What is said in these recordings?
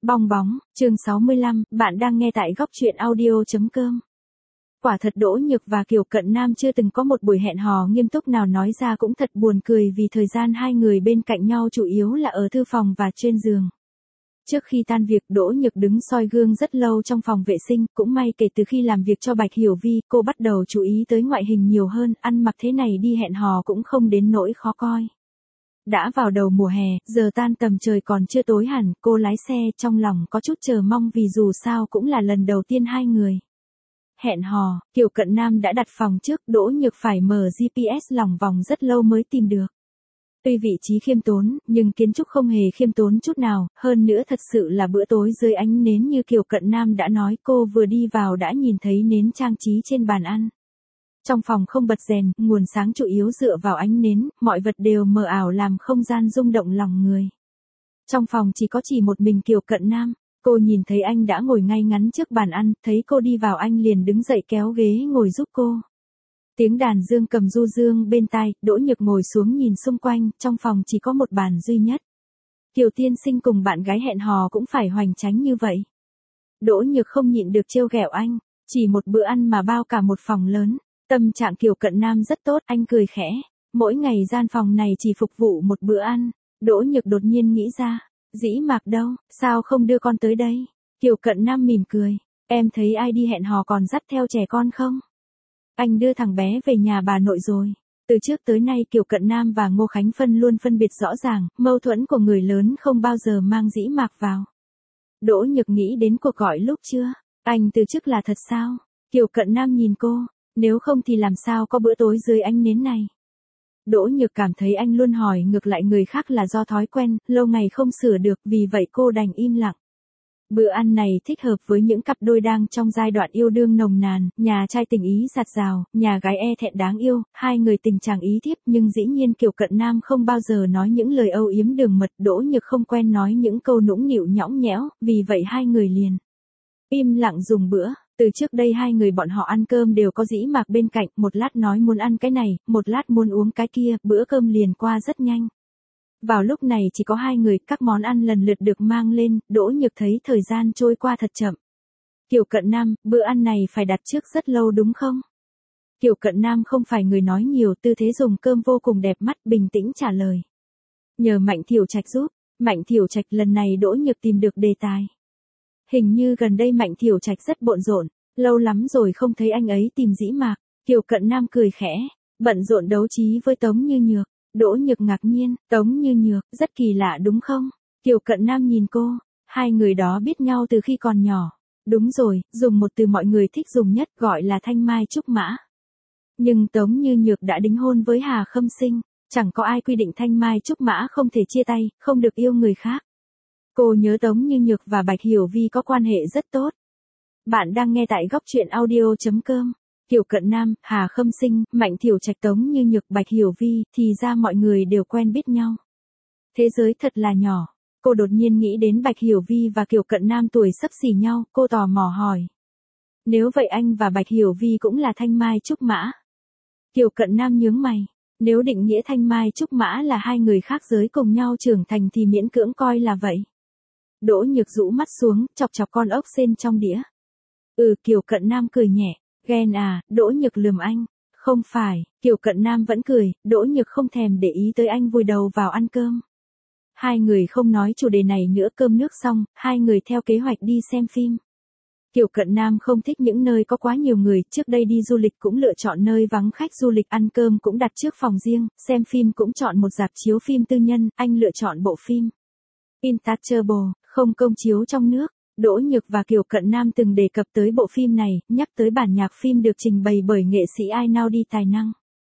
Bong bóng, chương 65, bạn đang nghe tại góc truyện audio.com. Quả thật Đỗ Nhược và Kiều Cận Nam chưa từng có một buổi hẹn hò nghiêm túc nào, nói ra cũng thật buồn cười vì thời gian hai người bên cạnh nhau chủ yếu là ở thư phòng và trên giường. Trước khi tan việc, Đỗ Nhược đứng soi gương rất lâu trong phòng vệ sinh, cũng may kể từ khi làm việc cho Bạch Hiểu Vi, cô bắt đầu chú ý tới ngoại hình nhiều hơn, ăn mặc thế này đi hẹn hò cũng không đến nỗi khó coi. Đã vào đầu mùa hè, giờ tan tầm trời còn chưa tối hẳn, cô lái xe trong lòng có chút chờ mong vì dù sao cũng là lần đầu tiên hai người hẹn hò. Kiều Cận Nam đã đặt phòng trước, Đỗ Nhược phải mở GPS lòng vòng rất lâu mới tìm được. Tuy vị trí khiêm tốn, nhưng kiến trúc không hề khiêm tốn chút nào, hơn nữa thật sự là bữa tối dưới ánh nến như Kiều Cận Nam đã nói, cô vừa đi vào đã nhìn thấy nến trang trí trên bàn ăn. Trong phòng không bật đèn, nguồn sáng chủ yếu dựa vào ánh nến, mọi vật đều mờ ảo làm không gian rung động lòng người. Trong phòng chỉ một mình Kiều Cận Nam, cô nhìn thấy anh đã ngồi ngay ngắn trước bàn ăn, thấy cô đi vào anh liền đứng dậy kéo ghế ngồi giúp cô. Tiếng đàn dương cầm du dương bên tai, Đỗ Nhược ngồi xuống nhìn xung quanh, trong phòng chỉ có một bàn duy nhất. Kiều tiên sinh cùng bạn gái hẹn hò cũng phải hoành tráng như vậy. Đỗ Nhược không nhịn được trêu ghẹo anh, chỉ một bữa ăn mà bao cả một phòng lớn. Tâm trạng Kiều Cận Nam rất tốt, anh cười khẽ. Mỗi ngày gian phòng này chỉ phục vụ một bữa ăn. Đỗ Nhược đột nhiên nghĩ ra, Dĩ Mạc đâu, sao không đưa con tới đây? Kiều Cận Nam mỉm cười, em thấy ai đi hẹn hò còn dắt theo trẻ con không? Anh đưa thằng bé về nhà bà nội rồi. Từ trước tới nay Kiều Cận Nam và Ngô Khánh Phân luôn phân biệt rõ ràng, mâu thuẫn của người lớn không bao giờ mang Dĩ Mạc vào. Đỗ Nhược nghĩ đến cuộc gọi lúc trưa, anh từ chức là thật sao? Kiều Cận Nam nhìn cô. Nếu không thì làm sao có bữa tối dưới ánh nến này? Đỗ Nhược cảm thấy anh luôn hỏi ngược lại người khác là do thói quen, lâu ngày không sửa được, vì vậy cô đành im lặng. Bữa ăn này thích hợp với những cặp đôi đang trong giai đoạn yêu đương nồng nàn, nhà trai tình ý dạt dào, nhà gái e thẹn đáng yêu, hai người tình chàng ý thiếp, nhưng dĩ nhiên Kiều Cận Nam không bao giờ nói những lời âu yếm đường mật, Đỗ Nhược không quen nói những câu nũng nịu nhõng nhẽo, vì vậy hai người liền im lặng dùng bữa. Từ trước đây hai người bọn họ ăn cơm đều có Dĩ Mạc bên cạnh, một lát nói muốn ăn cái này, một lát muốn uống cái kia, bữa cơm liền qua rất nhanh. Vào lúc này chỉ có hai người, các món ăn lần lượt được mang lên, Đỗ Nhược thấy thời gian trôi qua thật chậm. Kiều Cận Nam, bữa ăn này phải đặt trước rất lâu đúng không? Kiều Cận Nam không phải người nói nhiều, tư thế dùng cơm vô cùng đẹp mắt, bình tĩnh trả lời. Nhờ Mạnh Thiểu Trạch giúp. Mạnh Thiểu Trạch, lần này Đỗ Nhược tìm được đề tài. Hình như gần đây Mạnh Thiểu Trạch rất bận rộn, lâu lắm rồi không thấy anh ấy tìm Dĩ Mạc. Kiều Cận Nam cười khẽ, bận rộn đấu trí với Tống Như Nhược. Đỗ Nhược ngạc nhiên, Tống Như Nhược, rất kỳ lạ đúng không? Kiều Cận Nam nhìn cô, hai người đó biết nhau từ khi còn nhỏ. Đúng rồi, dùng một từ mọi người thích dùng nhất gọi là thanh mai trúc mã. Nhưng Tống Như Nhược đã đính hôn với Hà Khâm Sinh, chẳng có ai quy định thanh mai trúc mã không thể chia tay, không được yêu người khác. Cô nhớ Tống Như Nhược và Bạch Hiểu Vi có quan hệ rất tốt. Bạn đang nghe tại góc truyện audio.com. Kiều Cận Nam, Hà Khâm Sinh, Mạnh Thiểu Trạch, Tống Như Nhược, Bạch Hiểu Vi, thì ra mọi người đều quen biết nhau. Thế giới thật là nhỏ. Cô đột nhiên nghĩ đến Bạch Hiểu Vi và Kiều Cận Nam tuổi xấp xỉ nhau, cô tò mò hỏi. Nếu vậy anh và Bạch Hiểu Vi cũng là thanh mai trúc mã? Kiều Cận Nam nhướng mày. Nếu định nghĩa thanh mai trúc mã là hai người khác giới cùng nhau trưởng thành thì miễn cưỡng coi là vậy. Đỗ Nhược rũ mắt xuống, chọc chọc con ốc sên trong đĩa. Kiều Cận Nam cười nhẹ. Ghen à? Đỗ Nhược lườm anh. Không phải, Kiều Cận Nam vẫn cười, Đỗ Nhược không thèm để ý tới anh vùi đầu vào ăn cơm. Hai người không nói chủ đề này nữa, cơm nước xong, hai người theo kế hoạch đi xem phim. Kiều Cận Nam không thích những nơi có quá nhiều người, trước đây đi du lịch cũng lựa chọn nơi vắng khách du lịch, ăn cơm cũng đặt trước phòng riêng, xem phim cũng chọn một rạp chiếu phim tư nhân, anh lựa chọn bộ phim Intouchable, không công chiếu trong nước. Đỗ Nhược và Kiều Cận Nam từng đề cập tới bộ phim này, nhắc tới bản nhạc phim được trình bày bởi nghệ sĩ Ainaudi tài năng.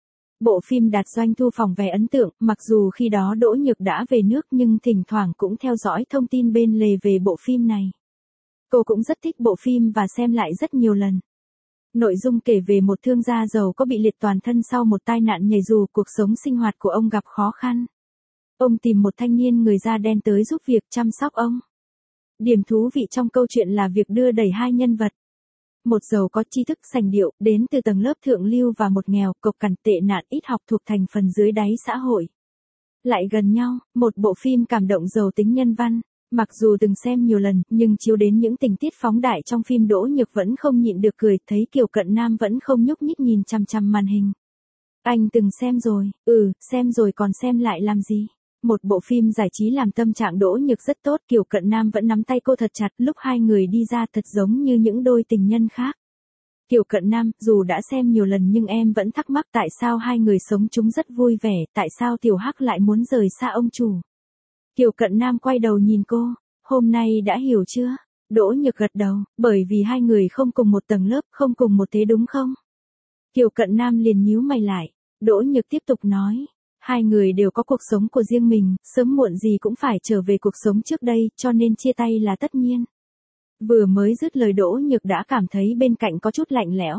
Bộ phim đạt doanh thu phòng vé ấn tượng, mặc dù khi đó Đỗ Nhược đã về nước nhưng thỉnh thoảng cũng theo dõi thông tin bên lề về bộ phim này. Cô cũng rất thích bộ phim và xem lại rất nhiều lần. Nội dung kể về một thương gia giàu có bị liệt toàn thân sau một tai nạn nhảy dù, cuộc sống sinh hoạt của ông gặp khó khăn. Ông tìm một thanh niên người da đen tới giúp việc chăm sóc ông. Điểm thú vị trong câu chuyện là việc đưa đẩy hai nhân vật. Một giàu có tri thức sành điệu, đến từ tầng lớp thượng lưu, và một nghèo, cộc cằn, tệ nạn, ít học thuộc thành phần dưới đáy xã hội. Lại gần nhau, một bộ phim cảm động giàu tính nhân văn. Mặc dù từng xem nhiều lần, nhưng chiếu đến những tình tiết phóng đại trong phim Đỗ Nhược vẫn không nhịn được cười, thấy Kiều Cận Nam vẫn không nhúc nhích nhìn chằm chằm màn hình. Anh từng xem rồi, xem rồi còn xem lại làm gì? Một bộ phim giải trí làm tâm trạng Đỗ Nhược rất tốt, Kiều Cận Nam vẫn nắm tay cô thật chặt, lúc hai người đi ra thật giống như những đôi tình nhân khác. Kiều Cận Nam, dù đã xem nhiều lần nhưng em vẫn thắc mắc tại sao hai người sống chúng rất vui vẻ, tại sao Tiểu Hắc lại muốn rời xa ông chủ. Kiều Cận Nam quay đầu nhìn cô, hôm nay đã hiểu chưa? Đỗ Nhược gật đầu, bởi vì hai người không cùng một tầng lớp, không cùng một thế đúng không? Kiều Cận Nam liền nhíu mày lại, Đỗ Nhược tiếp tục nói. Hai người đều có cuộc sống của riêng mình, sớm muộn gì cũng phải trở về cuộc sống trước đây, cho nên chia tay là tất nhiên. Vừa mới dứt lời Đỗ Nhược đã cảm thấy bên cạnh có chút lạnh lẽo.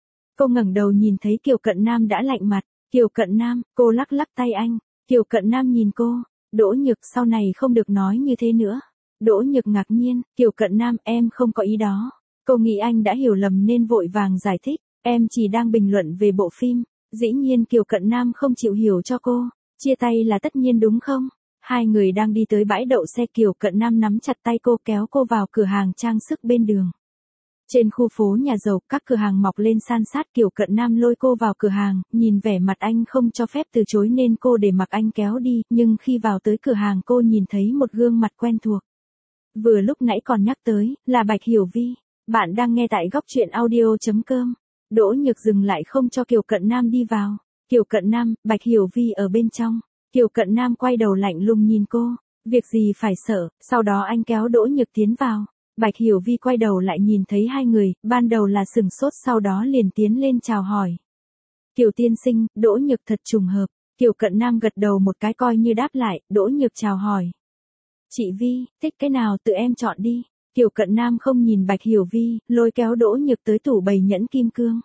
Cô ngẩng đầu nhìn thấy Kiều Cận Nam đã lạnh mặt, Kiều Cận Nam, cô lắc lắc tay anh, Kiều Cận Nam nhìn cô, Đỗ Nhược sau này không được nói như thế nữa. Đỗ Nhược ngạc nhiên, Kiều Cận Nam em không có ý đó. Cô nghĩ anh đã hiểu lầm nên vội vàng giải thích, em chỉ đang bình luận về bộ phim. Dĩ nhiên Kiều Cận Nam không chịu hiểu cho cô, chia tay là tất nhiên đúng không? Hai người đang đi tới bãi đậu xe, Kiều Cận Nam nắm chặt tay cô kéo cô vào cửa hàng trang sức bên đường. Trên khu phố nhà giàu, các cửa hàng mọc lên san sát, Kiều Cận Nam lôi cô vào cửa hàng, nhìn vẻ mặt anh không cho phép từ chối nên cô để mặc anh kéo đi, nhưng khi vào tới cửa hàng cô nhìn thấy một gương mặt quen thuộc. Vừa lúc nãy còn nhắc tới, là Bạch Hiểu Vi. Bạn đang nghe tại góc truyện audio.com. Đỗ Nhược dừng lại không cho Kiều Cận Nam đi vào. Kiều Cận Nam, Bạch Hiểu Vi ở bên trong. Kiều Cận Nam quay đầu lạnh lùng nhìn cô. Việc gì phải sợ, sau đó anh kéo Đỗ Nhược tiến vào. Bạch Hiểu Vi quay đầu lại nhìn thấy hai người, ban đầu là sửng sốt sau đó liền tiến lên chào hỏi. Kiều tiên sinh, Đỗ Nhược thật trùng hợp. Kiều Cận Nam gật đầu một cái coi như đáp lại, Đỗ Nhược chào hỏi. Chị Vi, thích cái nào tự em chọn đi. Kiều Cận Nam không nhìn Bạch Hiểu Vi, lôi kéo Đỗ Nhược tới tủ bày nhẫn kim cương.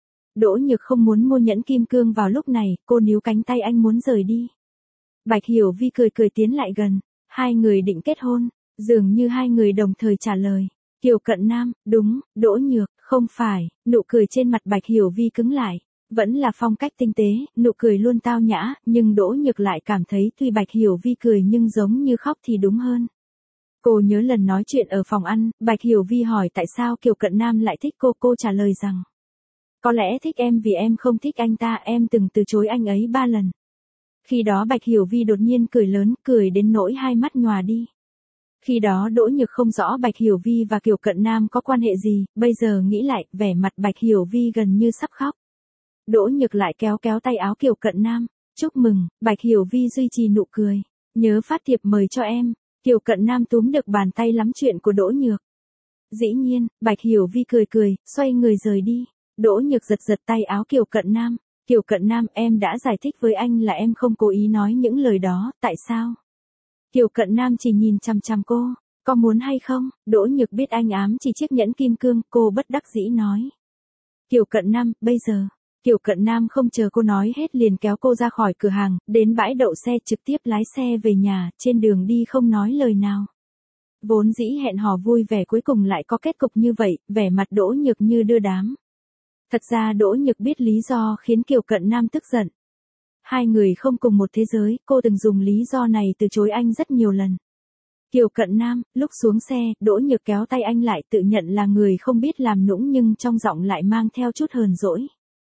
Đỗ Nhược không muốn mua nhẫn kim cương vào lúc này, cô níu cánh tay anh muốn rời đi. Bạch Hiểu Vi cười cười tiến lại gần, hai người định kết hôn, dường như hai người đồng thời trả lời. Kiều Cận Nam, đúng, Đỗ Nhược, không phải, nụ cười trên mặt Bạch Hiểu Vi cứng lại, vẫn là phong cách tinh tế, nụ cười luôn tao nhã, nhưng Đỗ Nhược lại cảm thấy tuy Bạch Hiểu Vi cười nhưng giống như khóc thì đúng hơn. Cô nhớ lần nói chuyện ở phòng ăn, Bạch Hiểu Vi hỏi tại sao Kiều Cận Nam lại thích cô trả lời rằng. Có lẽ thích em vì em không thích anh ta, em từng từ chối anh ấy 3 lần. Khi đó Bạch Hiểu Vi đột nhiên cười lớn, cười đến nỗi hai mắt nhòa đi. Khi đó Đỗ Nhược không rõ Bạch Hiểu Vi và Kiều Cận Nam có quan hệ gì, bây giờ nghĩ lại, vẻ mặt Bạch Hiểu Vi gần như sắp khóc. Đỗ Nhược lại kéo tay áo Kiều Cận Nam, chúc mừng, Bạch Hiểu Vi duy trì nụ cười, nhớ phát thiệp mời cho em. Kiều Cận Nam túm được bàn tay lắm chuyện của Đỗ Nhược. Dĩ nhiên, Bạch Hiểu Vi cười, xoay người rời đi. Đỗ Nhược giật tay áo Kiều Cận Nam. Kiều Cận Nam, em đã giải thích với anh là em không cố ý nói những lời đó, tại sao? Kiều Cận Nam chỉ nhìn chằm chằm cô, có muốn hay không? Đỗ Nhược biết anh ám chỉ chiếc nhẫn kim cương, cô bất đắc dĩ nói. Kiều Cận Nam, bây giờ. Kiều Cận Nam không chờ cô nói hết liền kéo cô ra khỏi cửa hàng, đến bãi đậu xe trực tiếp lái xe về nhà, trên đường đi không nói lời nào. Vốn dĩ hẹn hò vui vẻ cuối cùng lại có kết cục như vậy, vẻ mặt Đỗ Nhược như đưa đám. Thật ra Đỗ Nhược biết lý do khiến Kiều Cận Nam tức giận. Hai người không cùng một thế giới, cô từng dùng lý do này từ chối anh rất nhiều lần. Kiều Cận Nam, lúc xuống xe, Đỗ Nhược kéo tay anh lại tự nhận là người không biết làm nũng nhưng trong giọng lại mang theo chút hờn dỗi.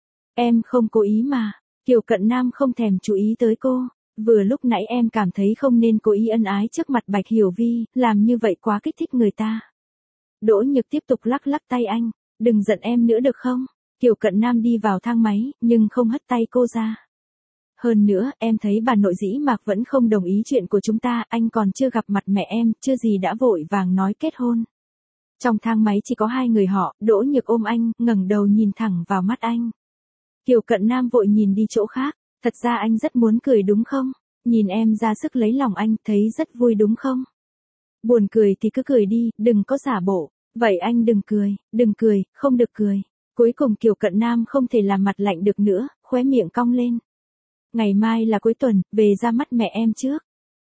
Em không cố ý mà. Kiều Cận Nam không thèm chú ý tới cô. Vừa lúc nãy em cảm thấy không nên cố ý ân ái trước mặt Bạch Hiểu Vi, làm như vậy quá kích thích người ta. Đỗ Nhược tiếp tục lắc tay anh, đừng giận em nữa được không? Kiều Cận Nam đi vào thang máy, nhưng không hất tay cô ra. Hơn nữa, em thấy bà nội dĩ Mạc vẫn không đồng ý chuyện của chúng ta, anh còn chưa gặp mặt mẹ em, chưa gì đã vội vàng nói kết hôn. Trong thang máy chỉ có hai người họ, Đỗ Nhược ôm anh, ngẩng đầu nhìn thẳng vào mắt anh. Kiều Cận Nam vội nhìn đi chỗ khác, thật ra anh rất muốn cười đúng không? Nhìn em ra sức lấy lòng anh, thấy rất vui đúng không? Buồn cười thì cứ cười đi, đừng có giả bộ. Vậy anh đừng cười, không được cười. Cuối cùng Kiều Cận Nam không thể làm mặt lạnh được nữa, khóe miệng cong lên. Ngày mai là cuối tuần, về ra mắt mẹ em trước.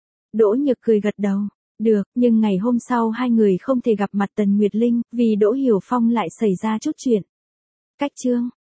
Đỗ Nhược cười gật đầu. Được, nhưng ngày hôm sau hai người không thể gặp mặt Tần Nguyệt Linh, vì Đỗ Hiểu Phong lại xảy ra chút chuyện. Cách chương.